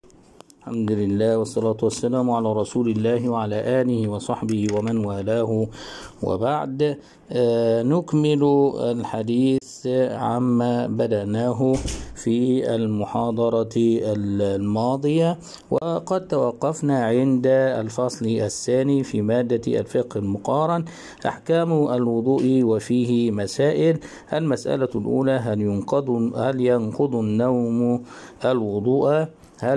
الحمد لله والصلاة والسلام على رسول الله وعلى آله وصحبه ومن والاه، وبعد. نكمل الحديث عما بدأناه في المحاضرة الماضية، وقد توقفنا عند الفصل الثاني في مادة الفقه المقارن، أحكام الوضوء وفيه مسائل. المسألة الأولى: هل ينقض النوم الوضوء؟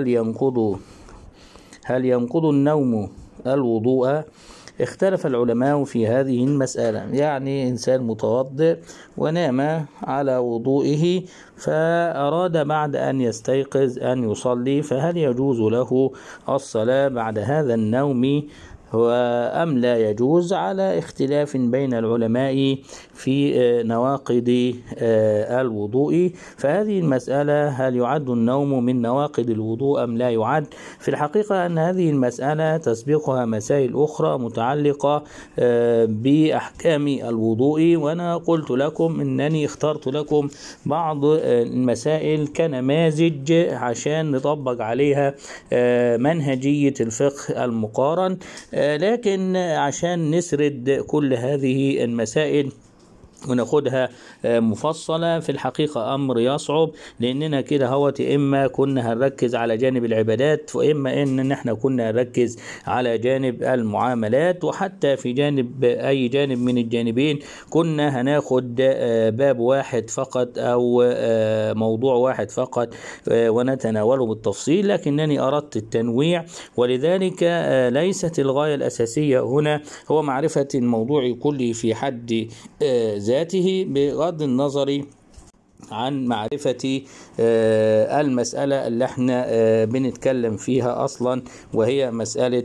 هل ينقض النوم الوضوء؟ اختلف العلماء في هذه المسألة. يعني إنسان متوضئ ونام على وضوئه، فأراد بعد أن يستيقظ أن يصلي، فهل يجوز له الصلاة بعد هذا النوم أم لا يجوز؟ على اختلاف بين العلماء في نواقض الوضوء. فهذه المسألة: هل يعد النوم من نواقض الوضوء أم لا يعد؟ في الحقيقة أن هذه المسألة تسبقها مسائل أخرى متعلقة بأحكام الوضوء، وأنا قلت لكم أنني اخترت لكم بعض المسائل كنماذج عشان نطبق عليها منهجية الفقه المقارن، لكن عشان نسرد كل هذه المسائل وناخدها مفصلة في الحقيقة أمر يصعب، لأننا كده هوت إما كنا هنركز على جانب العبادات، وإما إن احنا كنا هنركز على جانب المعاملات، وحتى في جانب أي جانب من الجانبين كنا هناخد باب واحد فقط أو موضوع واحد فقط ونتناوله بالتفصيل، لكنني أردت التنويع، ولذلك ليست الغاية الأساسية هنا هو معرفة الموضوع كله في حد ذاته، بغض النظر عن معرفة المسألة اللي احنا بنتكلم فيها أصلا، وهي مسألة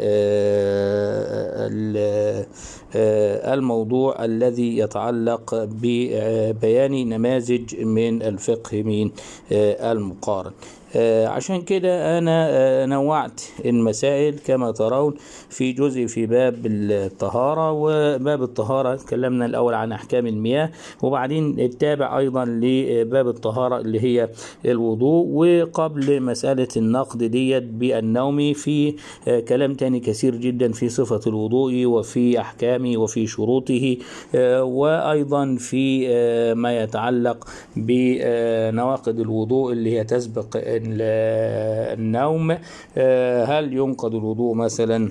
الموضوع الذي يتعلق ببيان نماذج من الفقه من المقارن. عشان كده أنا نوعت المسائل كما ترون في جزء في باب الطهارة. وباب الطهارة تكلمنا الأول عن أحكام المياه، وبعدين التابع أيضا لباب الطهارة اللي هي الوضوء، وقبل مسألة النقد ديت بالنوم في كلام تاني كثير جدا في صفة الوضوء وفي أحكامه وفي شروطه، وأيضا في ما يتعلق بنواقض الوضوء اللي هي تسبق النوم. هل ينقض الوضوء مثلا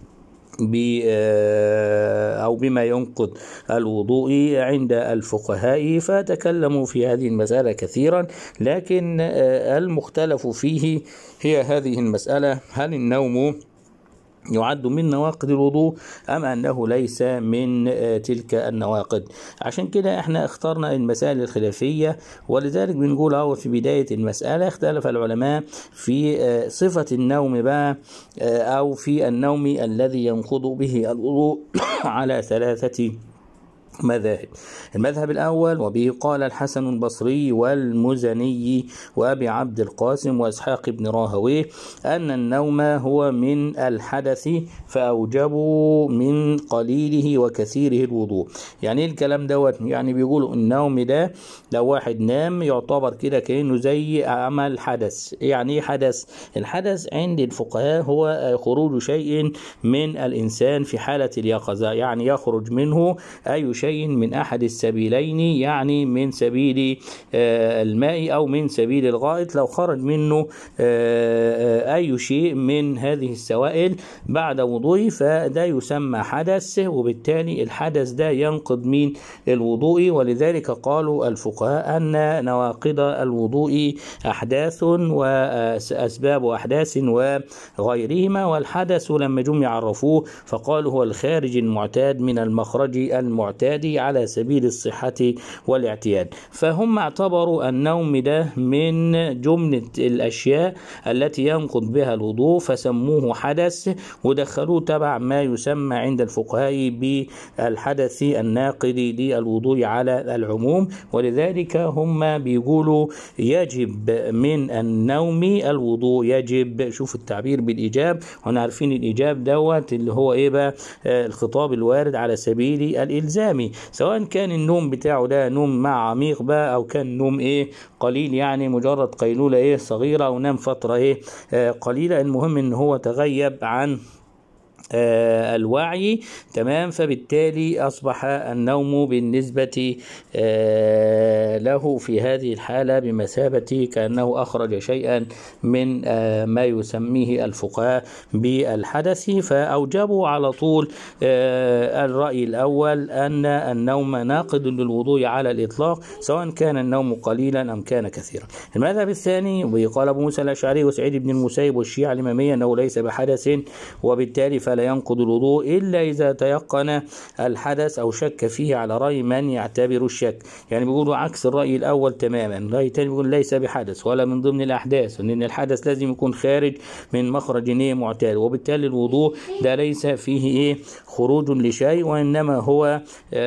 أو بما ينقض الوضوء عند الفقهاء؟ فتكلموا في هذه المسألة كثيرا، لكن المختلف فيه هي هذه المسألة: هل النوم يعد من نواقض الوضوء أم أنه ليس من تلك النواقض؟ عشان كده احنا اخترنا المسائل الخلافية، ولذلك بنقول في بداية المسألة اختلف العلماء في صفة النوم بقى، أو في النوم الذي ينقض به الوضوء على 3 مذاهب. المذهب الأول: وبه قال الحسن البصري والمزني وأبي عبد القاسم وإسحاق بن راهويه، أن النوم هو من الحدث فأوجبوا من قليله وكثيره الوضوء. يعني الكلام دوت؟ يعني بيقولوا النوم ده لو واحد نام يعتبر كده كأنه زي عمل حدث. يعني حدث؟ الحدث عند الفقهاء هو خروج شيء من الإنسان في حالة اليقظة، يعني يخرج منه أي شيء من أحد السبيلين، يعني من سبيل الماء أو من سبيل الغائط. لو خرج منه أي شيء من هذه السوائل بعد وضوء فده يسمى حدث، وبالتالي الحدث ده ينقض من الوضوء. ولذلك قالوا الفقهاء أن نواقض الوضوء أحداث وأسباب أحداث وغيرهما، والحدث لما جم يعرفوه فقالوا هو الخارج المعتاد من المخرج المعتاد على سبيل الصحة والاعتياد. فهم اعتبروا النوم ده من جملة الأشياء التي ينقض بها الوضوء فسموه حدث، ودخلوه تبع ما يسمى عند الفقهاء بالحدث الناقض للوضوء على العموم. ولذلك هم بيقولوا يجب من النوم الوضوء، يجب. شوف التعبير بالإيجاب، وانا عارفين الإيجاب دوت اللي هو ايه بقى؟ الخطاب الوارد على سبيل الإلزام. نومه، سواء كان النوم بتاعه ده نوم مع عميق بقى أو كان نوم قليل، يعني مجرد قيلولة صغيرة أو نام فترة قليلة، المهم إن هو تغيب عن الوعي. تمام. فبالتالي أصبح النوم بالنسبة له في هذه الحالة بمثابة كأنه أخرج شيئا من ما يسميه الفقهاء بالحدث، فأوجبوا على طول الرأي الأول أن النوم ناقض للوضوء على الإطلاق، سواء كان النوم قليلا أم كان كثيرا. المذهب الثاني وقال أبو موسى الأشعري وسعيد بن المسيب والشيعة الإمامية أنه ليس بحدث، وبالتالي فلا ينقض الوضوء إلا إذا تيقن الحدث أو شك فيه على رأي من يعتبر الشك. يعني بيقولوا عكس الرأي الأول تماما. الرأي الثاني بيقول ليس بحدث ولا من ضمن الأحداث، لأن الحدث لازم يكون خارج من مخرج معتاد، وبالتالي الوضوء ده ليس فيه خروج لشيء، وإنما هو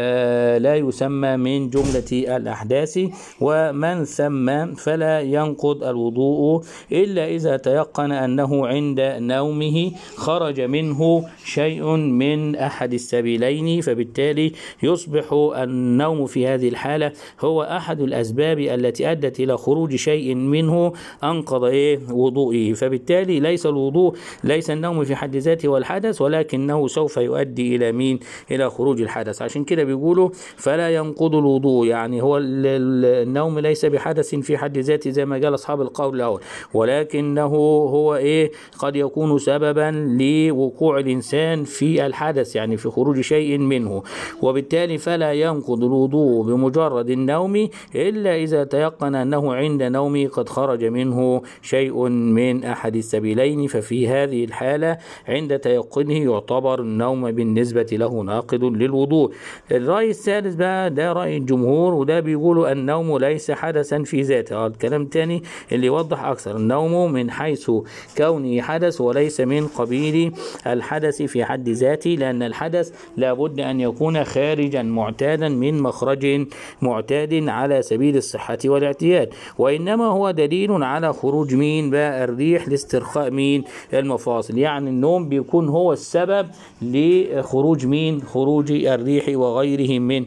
لا يسمى من جملة الأحداث، ومن ثم فلا ينقض الوضوء إلا إذا تيقن أنه عند نومه خرج منه شيء من أحد السبيلين، فبالتالي يصبح النوم في هذه الحالة هو أحد الأسباب التي أدت إلى خروج شيء منه أنقض وضوئه. فبالتالي ليس الوضوء ليس النوم في حد ذاته والحدث، ولكنه سوف يؤدي إلى مين؟ إلى خروج الحدث. عشان كده بيقولوا فلا ينقض الوضوء، يعني هو النوم ليس بحدث في حد ذاته زي ما قال أصحاب القول الأول، ولكنه هو قد يكون سببا لوقوع الإنسان في الحدث، يعني في خروج شيء منه، وبالتالي فلا ينقض الوضوء بمجرد النوم إلا إذا تيقن أنه عند نومه قد خرج منه شيء من أحد السبيلين، ففي هذه الحالة عند تيقنه يعتبر النوم بالنسبة له ناقض للوضوء. الرأي الثالث بقى ده رأي الجمهور، وده بيقولوا النوم ليس حدثا في ذاته. الكلام تاني اللي يوضح أكثر، النوم من حيث كونه حدث وليس من قبيل الحدث في حد ذاته، لأن الحدث لابد أن يكون خارجا معتادا من مخرج معتاد على سبيل الصحة والاعتياد، وإنما هو دليل على خروج مين بقى؟ الريح لاسترخاء مين؟ المفاصل. يعني النوم بيكون هو السبب لخروج مين؟ خروج الريح وغيره من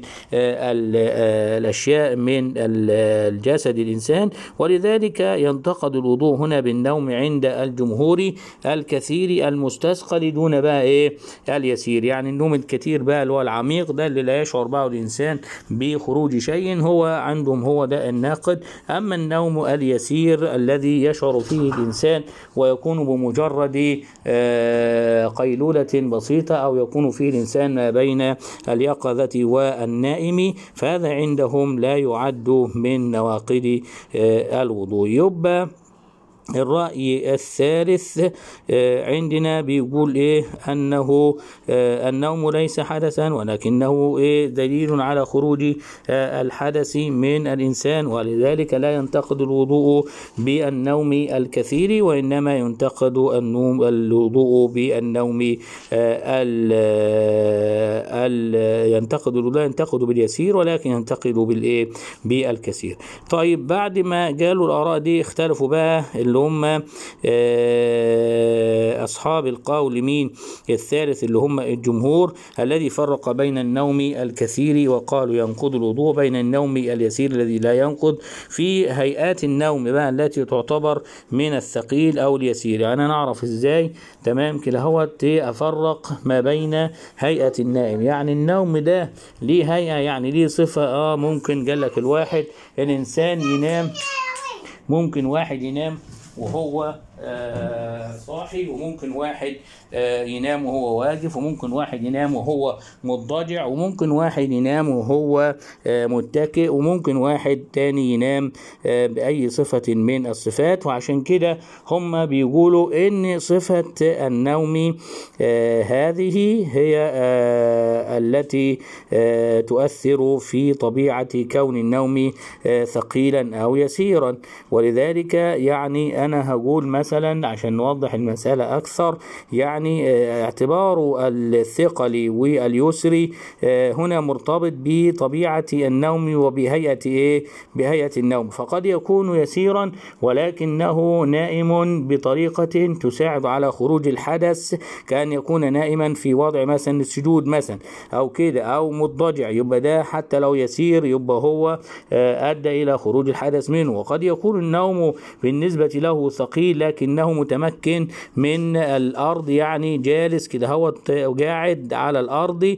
الأشياء من الجسد الإنسان، ولذلك ينتقد الوضوء هنا بالنوم عند الجمهور الكثير المستثقل دون بقى اليسير. يعني النوم الكثير بقى اللي هو العميق ده اللي لا يشعر بقى الإنسان بخروج شيء، هو عندهم هو ده الناقض. أما النوم اليسير الذي يشعر فيه الإنسان ويكون بمجرد قيلولة بسيطة، أو يكون فيه الإنسان ما بين اليقظة والنائم، فهذا عندهم لا يعد من نواقض الوضوء. يبقى الرأي الثالث عندنا بيقول أنه النوم ليس حدثا، ولكنه دليل على خروج الحدث من الإنسان، ولذلك لا ينتقد الوضوء بالنوم الكثير، وإنما ينتقد الوضوء بالنوم لا ينتقد باليسير، ولكن ينتقد بالكثير. طيب بعد ما قالوا الآراء دي اختلفوا بقى اللي هم أصحاب القول مين الثالث اللي هم الجمهور، الذي فرق بين النوم الكثير وقالوا ينقض الوضوء بين النوم اليسير الذي لا ينقض في هيئات النوم بقى التي تعتبر من الثقيل أو اليسير. يعني نعرف إزاي؟ تمام كده هو أفرق ما بين هيئة النائم، يعني النوم ده ليه هيئة، يعني ليه صفة. ممكن قال لك الإنسان ينام، ممكن واحد ينام وهو صاحي، وممكن واحد ينام وهو واقف، وممكن واحد ينام وهو مضطجع، وممكن واحد ينام وهو متكئ، وممكن واحد تاني ينام بأي صفة من الصفات. وعشان كده هم بيقولوا ان صفة النوم هذه هي التي تؤثر في طبيعة كون النوم ثقيلا أو يسيرا. ولذلك يعني أنا هقول مثلا مثلا عشان نوضح المسألة أكثر، يعني اعتبار الثقل واليسر هنا مرتبط بطبيعة النوم وبهيئة بهيئة النوم، فقد يكون يسيرا ولكنه نائم بطريقة تساعد على خروج الحدث، كأن يكون نائما في وضع مثلا السجود مثلا أو كده، أو مضطجع، يبقى ده حتى لو يسير يبقى هو أدى إلى خروج الحدث منه. وقد يكون النوم بالنسبة له ثقيل لكنه متمكن من الأرض، يعني جالس كده هو قاعد على الأرض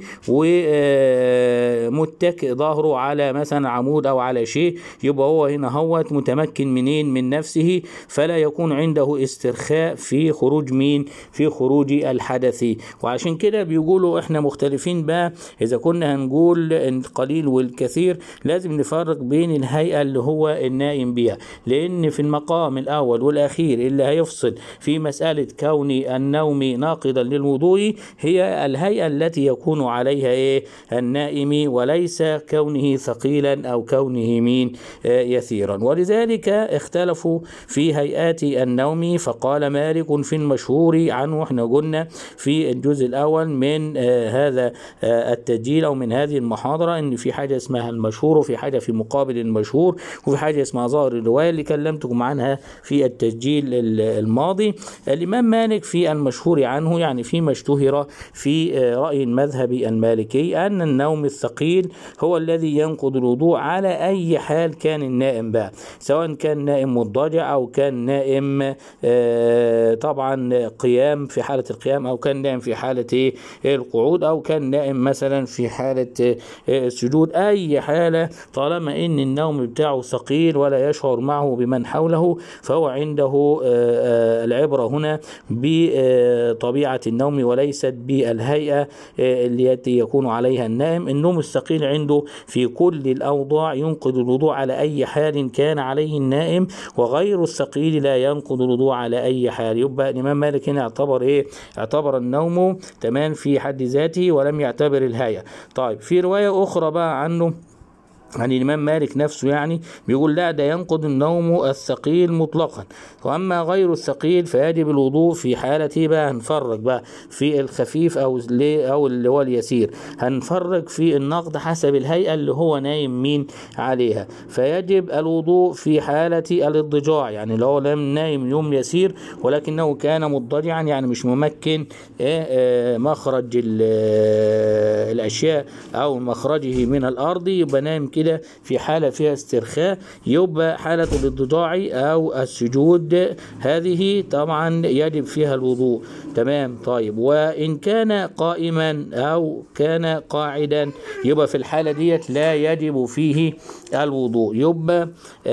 ومتكئ ظهره على مثلا عمود أو على شيء، يبقى هو هنا هو متمكن من نفسه، فلا يكون عنده استرخاء في خروج في خروج الحدث. وعشان كده بيقولوا احنا مختلفين بقى، إذا كنا هنقول القليل والكثير لازم نفرق بين الهيئة اللي هو النائم بها، لأن في المقام الأول والأخير اللي هيفصل في مسألة كون النوم ناقضا للوضوء هي الهيئة التي يكون عليها النائم، وليس كونه ثقيلا أو كونه يسيرا. ولذلك اختلفوا في هيئات النوم، فقال مالك في المشهور عنه، احنا قلنا في الجزء الأول من هذا التسجيل أو من هذه المحاضرة إن في حاجة اسمها المشهور، وفي حاجة في مقابل المشهور، وفي حاجة اسمها ظاهر الرواية اللي كلمتكم عنها في التسجيل الماضي. الإمام مالك في المشهور عنه، يعني فيما اشتهر في رأي المذهب المالكي، أن النوم الثقيل هو الذي ينقض الوضوء على أي حال كان النائم بها، سواء كان نائم مضطجع أو كان نائم طبعا قيام في حالة القيام، أو كان نائم في حالة القعود، أو كان نائم مثلا في حالة السجود. أي حالة طالما إن النوم بتاعه ثقيل ولا يشعر معه بمن حوله، فهو عنده العبرة هنا بطبيعة النوم وليست بالهيئة التي يكون عليها النائم. النوم الثقيل عنده في كل الأوضاع ينقض الوضوء على أي حال كان عليه النائم، وغير الثقيل لا ينقض الوضوء على أي حال. يبقى الإمام مالك هنا اعتبر النوم تمام في حد ذاته ولم يعتبر الهيئة. طيب في رواية أخرى بقى عنه عن الإمام مالك نفسه، يعني بيقول لا، ده ينقض النوم الثقيل مطلقا، وأما غير الثقيل فيجب الوضوء في حالته. بقى هنفرق بقى في الخفيف أو اللي هو اليسير، هنفرق في النقض حسب الهيئة اللي هو نايم عليها. فيجب الوضوء في حالة الاضطجاع، يعني لو لم نايم يوم يسير ولكنه كان مضطجعا، يعني مش ممكن مخرج الأشياء أو مخرجه من الأرض، يبقى نايم كده في حالة فيها استرخاء، يبقى حالة الاضطجاع أو السجود هذه طبعا يجب فيها الوضوء. تمام. طيب وإن كان قائما أو كان قاعدا، يبقى في الحالة ديت لا يجب فيه الوضوء. يبقى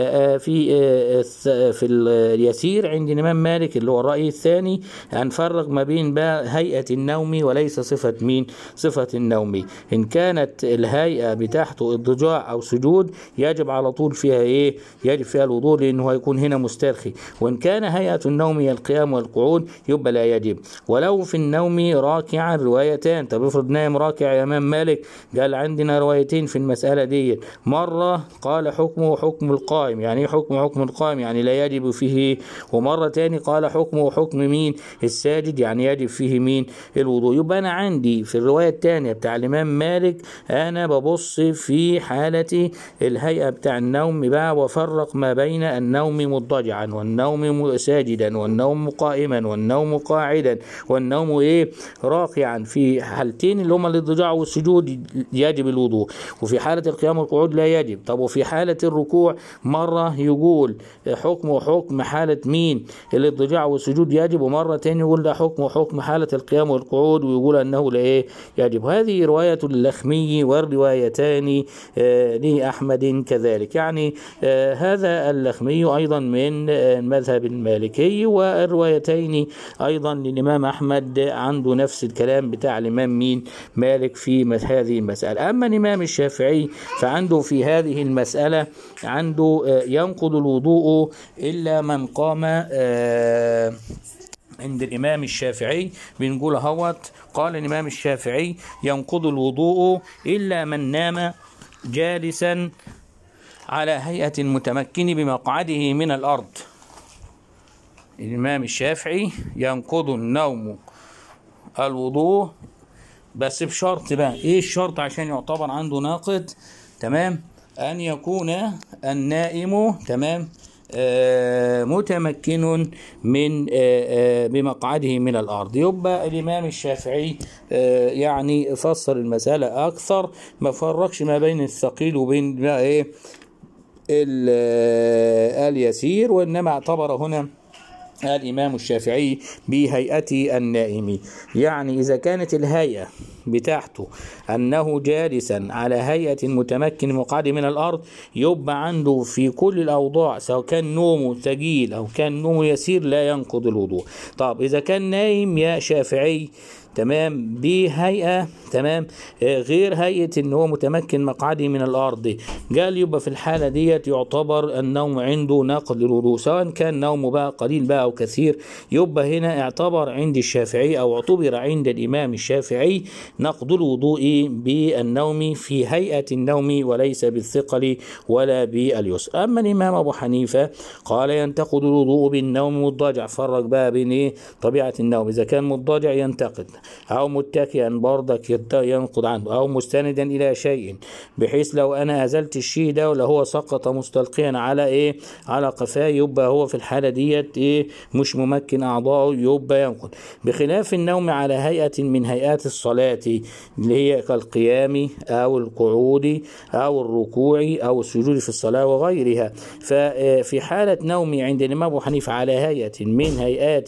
في اليسير عند الإمام مالك اللي هو الرأي الثاني هنفرق ما بين بقى هيئة النوم وليس صفة النوم. إن كانت الهيئة بتاعته اضطجاع أو سجود يجب على طول فيها يجب فيها الوضوء، لأنه هيكون هنا مسترخي. وإن كان هيئة النوم هي القيام والقعود يبقى لا يجب. ولو في النوم راكعا روايتان. طب افرض نايم راكع يا إمام مالك، قال عندنا روايتين في المسألة دي، مرة قال حكمه حكم القائم. يعني حكم القائم يعني لا يجب فيه، ومرة تاني قال حكمه حكم مين؟ الساجد، يعني يجب فيه الوضوء. يبقى أنا عندي في الرواية الثانية بتاع الإمام مالك أنا ببص في حالة الهيئة بتاع النوم بقى، وفرق ما بين النوم مضطجعا والنوم ساجدا والنوم قائما والنوم قاعدا والنوم راكعا. في حالتين اللي هما الاضطجاع والسجود يجب الوضوء، وفي حالة القيام والقعود لا يجب. طب وفي حالة الركوع مرة يقول حكم حالة مين؟ الاضطجاع والسجود يجب، ومرة تاني يقول ده حكم حالة القيام والقعود ويقول أنه لا يجب. هذه رواية اللخمي والروايتان لأحمد كذلك. يعني هذا اللخمي أيضا من المذهب المالكي، والروايتين أيضا للإمام أحمد عنده نفس الكلام بتاع الإمام مالك في هذه المسألة. أما الإمام الشافعي فعنده في هذه المسألة عنده ينقض الوضوء إلا من قام. عند الإمام الشافعي بنقول قال الإمام الشافعي ينقض الوضوء إلا من نام جالسا على هيئة المتمكن بمقعده من الأرض. الإمام الشافعي ينقض النوم الوضوء، بس بشرط بقى. ايه الشرط عشان يعتبر عنده ناقض؟ تمام، ان يكون النائم تمام متمكن من بمقعده من الارض. يبقى الامام الشافعي يعني فسر المسألة اكثر، ما فرقش ما بين الثقيل وبين بقى ايه اليسير، وانما اعتبر هنا الإمام الشافعي بهيئة النائم. يعني إذا كانت الهيئة بتاعته أنه جالسا على هيئة متمكن مقعد من الأرض، يبقى عنده في كل الأوضاع سواء كان نومه ثقيل أو كان نومه يسير لا ينقض الوضوء. طب إذا كان نايم يا شافعي تمام بهيئة تمام غير هيئة ان هو متمكن مقعده من الارض، قال يبقى في الحالة ديت يعتبر النوم عنده ناقض للوضوء، سواء كان نومه بقى قليل بقى او كثير. يبقى هنا اعتبر عند الشافعي او اعتبر عند الامام الشافعي نقض الوضوء بالنوم في هيئة النوم وليس بالثقل ولا باليسر. اما الامام ابو حنيفة قال ينتقد الوضوء بالنوم مضطجع. فرق بقى بين ايه طبيعة النوم، اذا كان مضطجع ينتقد، او متكئا برضك ينقض عنه، او مستندا الى شيء بحيث لو انا ازلت الشيء ده ولا هو سقط مستلقيا على ايه على قفاه، يبقى هو في الحاله ديت ايه مش ممكن اعضائه، يبقى ينقض. بخلاف النوم على هيئه من هيئات الصلاه اللي هي كالقيام او القعود او الركوع او السجود في الصلاه وغيرها. ففي حاله نومي عند الامام ابو حنيفه على هيئه من هيئات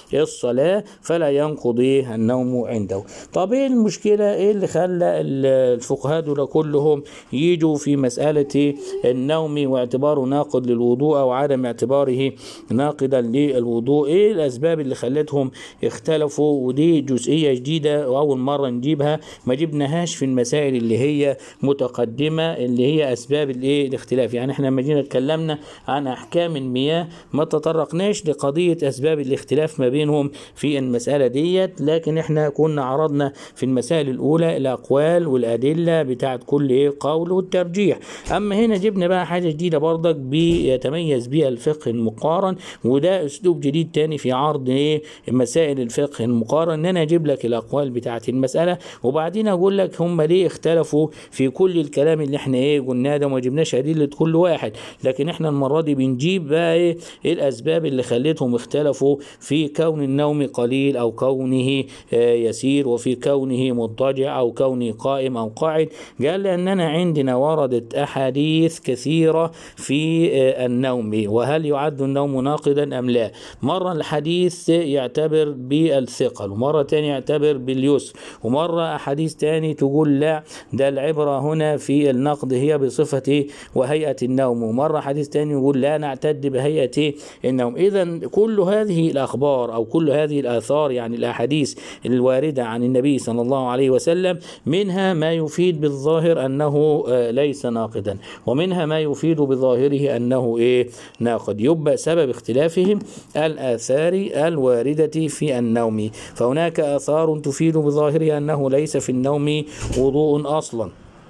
الصلاه فلا ينقض النوم عنده. طب ايه المشكله؟ ايه اللي خلى الفقهاء دول كلهم يجوا في مساله النوم واعتباره ناقض للوضوء او عدم اعتباره ناقضا للوضوء؟ ايه الاسباب اللي خلتهم اختلفوا؟ ودي جزئيه جديده واول مره نجيبها، ما جبناهاش في المسائل اللي هي متقدمه اللي هي اسباب الايه الاختلاف. يعني احنا لما جينا اتكلمنا عن احكام المياه ما تطرقناش لقضيه اسباب الاختلاف ما بينهم في المساله ديت، لكن احنا كنا عرضنا في المسائل الاولى الاقوال والادله بتاعت كل ايه قول والترجيح. اما هنا جبنا بقى حاجه جديده برضك بيتميز بها الفقه المقارن، وده اسلوب جديد تاني في عرض ايه مسائل الفقه المقارن، ان انا اجيب لك الاقوال بتاعت المساله وبعدين اقول لك هم ليه اختلفوا في كل الكلام اللي احنا ايه قلناه ده، وما جبناش ادله كل واحد، لكن احنا المره دي بنجيب بقى ايه الاسباب اللي خلتهم اختلفوا في كون النوم قليل او كونه يسير، وفي كونه مضطجع او كونه قائم او قاعد. قال لاننا عندنا وردت احاديث كثيره في النوم، وهل يعد النوم ناقضا ام لا؟ مره الحديث يعتبر بالثقل، ومره ثانيه يعتبر باليسر، ومره احاديث ثاني تقول لا ده العبره هنا في النقد هي بصفه وهيئه النوم، ومره حديث ثاني يقول لا نعتد بهيئه النوم. اذا كل هذه الاخبار او كل هذه الاثار يعني الاحاديث الواردة عن النبي صلى الله عليه وسلم منها ما يفيد بالظاهر أنه ليس ناقضا، ومنها ما يفيد بظاهره أنه ناقض. يبقى سبب اختلافهم الآثار الواردة في النوم، فهناك آثار تفيد بظاهرها أنه ليس في النوم وضوء أصلا.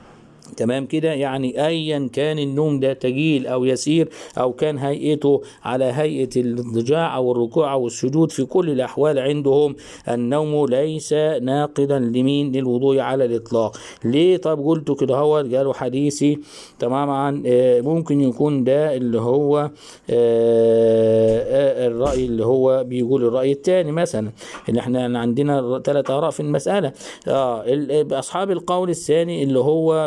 تمام كده، يعني ايا كان النوم ده تقيل او يسير او كان هيئته على هيئه الاضطجاع او الركوع او السجود، في كل الاحوال عندهم النوم ليس ناقضا لمين للوضوء على الاطلاق. ليه؟ طب قلت كده هو قالوا حديثي تماما ممكن يكون ده اللي هو الراي اللي هو بيقول الراي الثاني مثلا، ان احنا عندنا 3 آراء في المساله. اصحاب القول الثاني اللي هو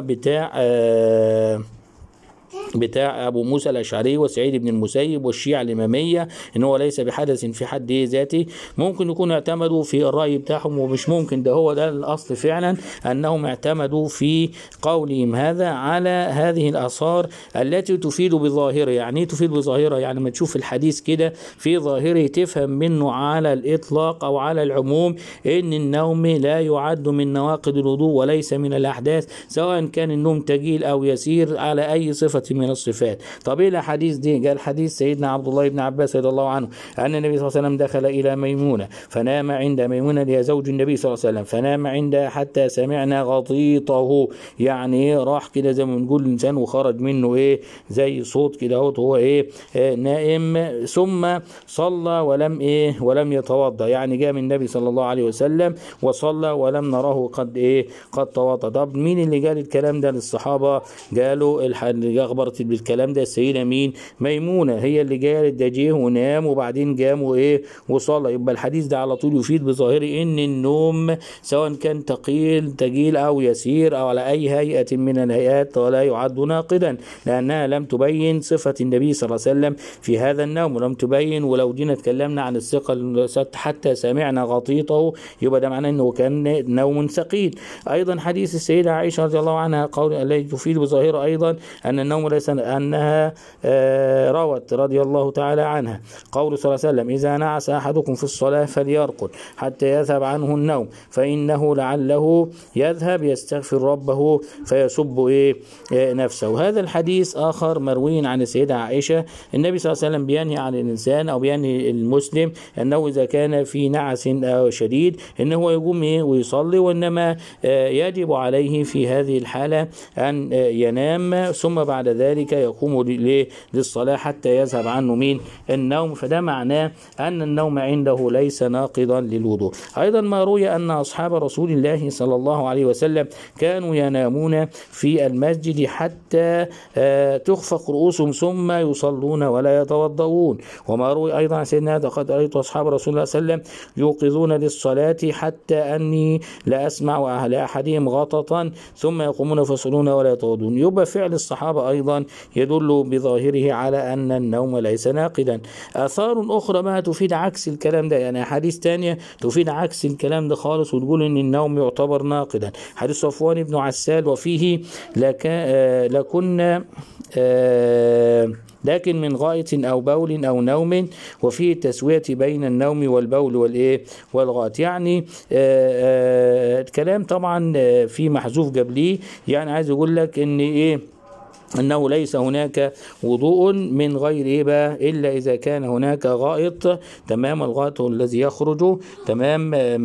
بتاع أبو موسى الأشعري وسعيد بن المسيب والشيعة الإمامية إن هو ليس بحدث في حد ذاته، ممكن يكونوا اعتمدوا في الرأي بتاعهم، ومش ممكن، ده هو ده الأصل فعلا أنهم اعتمدوا في قولهم هذا على هذه الآثار التي تفيد بظاهرة. يعني تفيد بظاهرة يعني ما تشوف الحديث كده في ظاهره تفهم منه على الإطلاق أو على العموم إن النوم لا يعد من نواقض الوضوء وليس من الأحداث، سواء كان النوم تقيل أو يسير على أي صفة من الصفات. طب ايه الحديث دي؟ قال حديث سيدنا عبد الله بن عباس رضي الله عنه أن النبي صلى الله عليه وسلم دخل إلى ميمونة فنام عند ميمونة، هي زوج النبي صلى الله عليه وسلم، فنام عندها حتى سمعنا غطيطه، يعني راح كده زي ما بنقول الإنسان وخرج منه ايه زي صوت كده هو ايه نائم، ثم صلى ولم يتوضا، يعني جاء من النبي صلى الله عليه وسلم وصلى ولم نره قد توضا. طب مين اللي قال الكلام ده للصحابه؟ قالوا اللي اخبرت بالكلام ده السيده مين؟ ميمونه، هي اللي قالت ده جه ونام وبعدين قام وصلى. يبقى الحديث ده على طول يفيد بظاهره ان النوم سواء كان ثقيل او يسير او على اي هيئه من الهيئات ولا يعد ناقدا، لانها لم تبين صفه النبي صلى الله عليه وسلم في هذا النوم، ولم تبين. ولو جينا اتكلمنا عن الثقل حتى سمعنا غطيطه، يبقى ده معناه انه كان نوم ثقيل. ايضا حديث السيده عائشه رضي الله عنها قول الذي تفيد بظاهره ايضا ان النوم ليس، انها روت رضي الله تعالى عنها قول صلى الله عليه وسلم اذا نعس احدكم في الصلاه فليرقد حتى يذهب عنه النوم فانه لعله يذهب يستغفر ربه فيسب نفسه. وهذا الحديث اخر مروي عن السيده عائشه، النبي صلى الله عليه وسلم بينهي عن الانسان او بينهي المسلم انه اذا كان في نعس او شديد انه يقوم ويصلي، وانما يجب عليه في هذه الحاله ان ينام ثم بعد ذلك يقوم للصلاه حتى يذهب عنه النوم. فده معناه ان النوم عنده ليس ناقضا للوضوء. ايضا ما روي ان اصحاب رسول الله صلى الله عليه وسلم كانوا ينامون في المسجد حتى تخفق رؤوسهم ثم يصلون ولا يتوضؤون. وما روي ايضا عن سيدنا لقد رايت اصحاب رسول الله صلى الله عليه وسلم يوقظون للصلاه حتى اني لا اسمع لاحدهم غططا ثم يقومون فيصلون ولا يتوضؤون. يبقى فعل الصحابه ايضا يدل بظاهره على ان النوم ليس ناقدا. اثار اخرى ما تفيد عكس الكلام ده، يعني حديث ثانيه تفيد عكس الكلام ده خالص وتقول ان النوم يعتبر ناقدا. حديث صفوان بن عسال وفيه لكن من غائط أو بول أو نوم، وفيه التسوية بين النوم والبول والغائط. يعني الكلام طبعا في محذوف قبليه، يعني عايز يقول لك ان أنه ليس هناك وضوء من غير إلا إذا كان هناك غائط، تمام، الغائط الذي يخرج تمام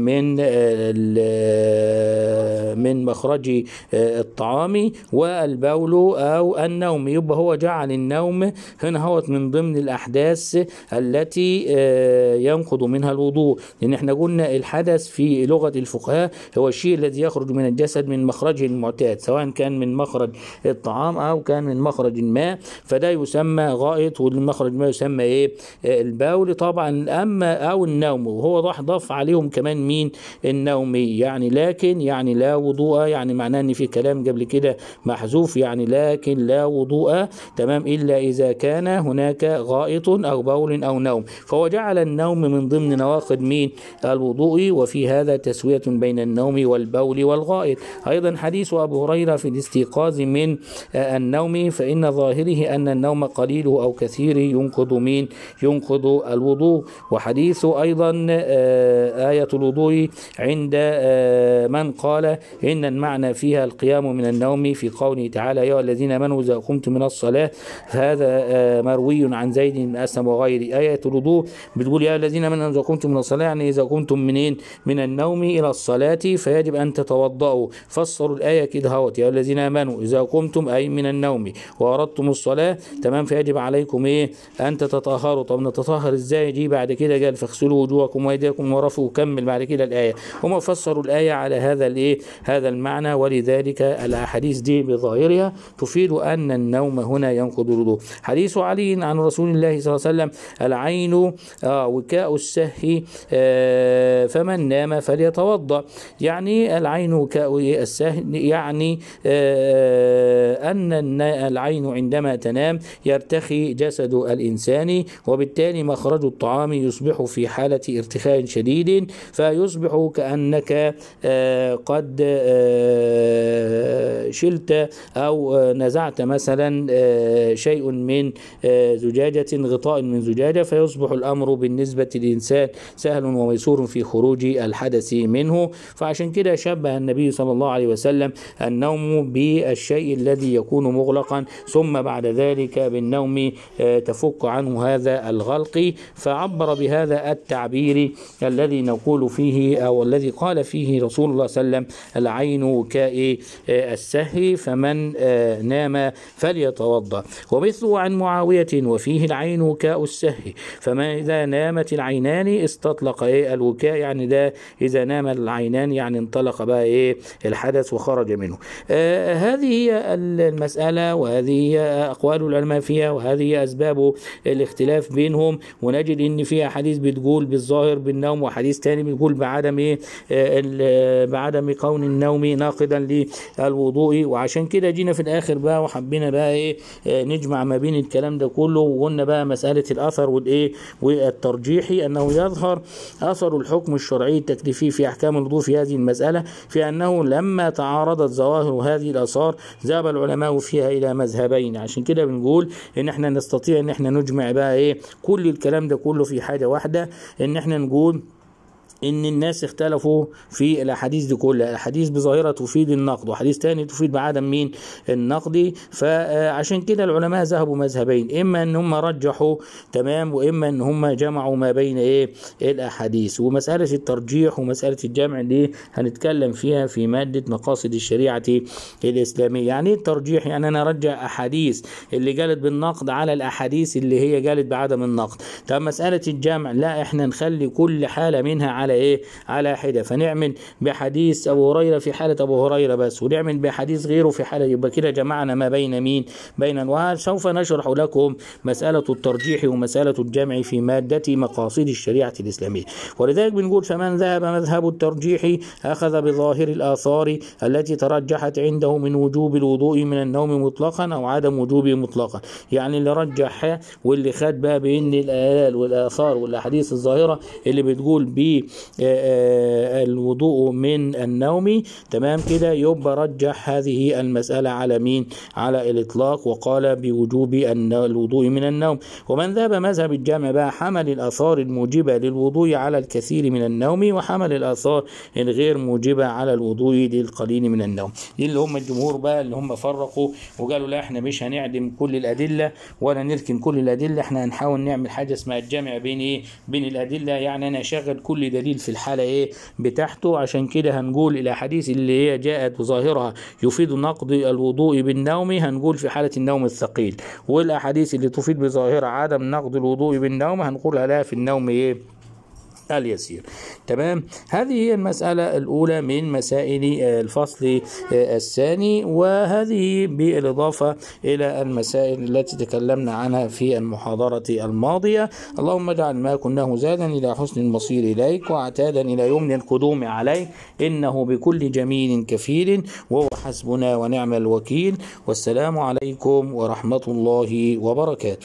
من مخرج الطعام والبول أو النوم. يبقى هو جعل النوم هنا هو من ضمن الأحداث التي ينقض منها الوضوء، لأن احنا قلنا الحدث في لغة الفقهاء هو الشيء الذي يخرج من الجسد من مخرجه المعتاد، سواء كان من مخرج الطعام أو كان من مخرج الماء، فده يسمى غائط، والمخرج ما يسمى البول طبعا. أما أو النوم، وهو ضاف عليهم كمان النوم، يعني لكن يعني لا وضوء، يعني معناه ان في كلام قبل كده محذوف، يعني لكن لا وضوء تمام الا اذا كان هناك غائط او بول او نوم. فهو جعل النوم من ضمن نواقض الوضوء، وفي هذا تسوية بين النوم والبول والغائط. ايضا حديث ابو هريرة في الاستيقاظ من النوم فإن ظاهره أن النوم قليله أو كثيره ينقض الوضوء. وحديث أيضا آية الوضوء عند من قال إن المعنى فيها القيام من النوم في قوله تعالى يا أيها الذين آمنوا إذا قمتم من الصلاة، فهذا مروي عن زيد بن أسلم وغيره. آية الوضوء بتقول يا الذين آمنوا إذا قمتم من الصلاة، يعني إذا قمتم من النوم إلى الصلاة فيجب أن تتوضأوا. فسروا الآية كده هوت، يا الذين آمنوا إذا قمتم أي من النوم وأردتم الصلاة تمام فيجب عليكم أن تتطهروا. طب نتطهر إزاي؟ دي بعد كده قال فاغسلوا وجوهكم وأيديكم ورفعوا، وكمل بعد كده الآية. هم فسروا الآية على هذا المعنى، ولذلك الأحاديث دي بظاهرها تفيد أن النوم هنا ينقض الوضوء. حديث علي عن رسول الله صلى الله عليه وسلم العين وكاء السهي فمن نام فليتوضأ. يعني العين وكاء السهي، يعني أن العين عندما تنام يرتخي جسد الإنسان، وبالتالي مخرج الطعام يصبح في حالة ارتخاء شديد، فيصبح كأنك قد شلت أو نزعت مثلا شيء من زجاجة، غطاء من زجاجة، فيصبح الأمر بالنسبة للإنسان سهل وميسور في خروج الحدث منه. فعشان كده شبه النبي صلى الله عليه وسلم النوم بالشيء الذي يكون مغلق مغلقا، ثم بعد ذلك بالنوم تفك عنه هذا الغلق. فعبر بهذا التعبير الذي نقول فيه أو الذي قال فيه رسول الله صلى الله عليه وسلم: العين وكاء السهي، فمن نام فليتوضأ. ومثله عن معاوية: وفيه العين وكاء السهي، فما إذا نامت العينان استطلق الوكاء، يعني ده إذا نام العينان يعني انطلق بقى الحدث وخرج منه. هذه هي المسألة، وهذه أقوال العلماء فيها، وهذه أسباب الاختلاف بينهم. ونجد إن فيها حديث بتقول بالظاهر بالنوم، وحديث تاني بتقول بعدم كون النوم ناقضا للوضوء. وعشان كده جينا في الآخر بقى وحبينا بقى نجمع ما بين الكلام ده كله، وقلنا بقى مسألة الأثر والترجيحي، أنه يظهر أثر الحكم الشرعي التكليفي في أحكام الوضوء في هذه المسألة، في أنه لما تعارضت ظواهر هذه الآثار ذهب العلماء فيها إلى مذهبين. عشان كده بنقول إن احنا نستطيع إن احنا نجمع بقى كل الكلام ده كله في حاجة واحدة، إن احنا نقول إن الناس اختلفوا في الأحاديث دي كلها. الأحاديث بظاهرة تفيد النقد، وحديث تاني تفيد بعدم النقد. فعشان كده العلماء ذهبوا مذهبين: إما إن هم رجحوا تمام، وإما إن هم جمعوا ما بين الأحاديث. ومسألة الترجيح ومسألة الجمع دي هنتكلم فيها في مادة مقاصد الشريعة الإسلامية. يعني الترجيح يعني أنا أرجح أحاديث اللي قالت بالنقد على الأحاديث اللي هي قالت بعدم النقد. طب مسألة الجمع لا، إحنا نخلي كل حالة منها على حدة، فنعمل بحديث أبو هريرة في حالة أبو هريرة بس، ونعمل بحديث غيره في حالة، يبقى كده جمعنا ما بين وسوف نشرح لكم مسألة الترجيح ومسألة الجمع في مادة مقاصد الشريعة الإسلامية. ولذلك بنقول: فمن ذهب مذهب الترجيح أخذ بظاهر الآثار التي ترجحت عنده من وجوب الوضوء من النوم مطلقا أو عدم وجوبه مطلقا. يعني اللي رجح واللي خد بقى بأن الآيات والآثار والأحاديث الظاهرة اللي بتقول الوضوء من النوم تمام كده، يبقى رجح هذه المسألة على مين؟ على الإطلاق، وقال بوجوب الوضوء من النوم. ومن ذهب مذهب الجمع بقى حمل الآثار الموجبة للوضوء على الكثير من النوم، وحمل الآثار الغير موجبة على الوضوء للقليل من النوم. دي اللي هم الجمهور بقى اللي هم فرقوا وقالوا: لا، احنا مش هنعدم كل الأدلة ولا نركن كل الأدلة، احنا هنحاول نعمل حاجة اسمها الجمع بين الأدلة. يعني أنا أشغل كل دليل في الحالة بتاعته. عشان كده هنقول الأحاديث اللي هي جاءت بظاهرها يفيد نقض الوضوء بالنوم هنقول في حالة النوم الثقيل، والأحاديث اللي تفيد بظاهرها عدم نقض الوضوء بالنوم هنقولها لا في النوم اليسير. تمام. هذه هي المسألة الأولى من مسائل الفصل الثاني، وهذه بالإضافة إلى المسائل التي تكلمنا عنها في المحاضرة الماضية. اللهم اجعل ما كناه زادا إلى حسن المصير إليك، وعتادا إلى يمن القدوم عليك، إنه بكل جميل كفيل، وهو حسبنا ونعم الوكيل. والسلام عليكم ورحمة الله وبركاته.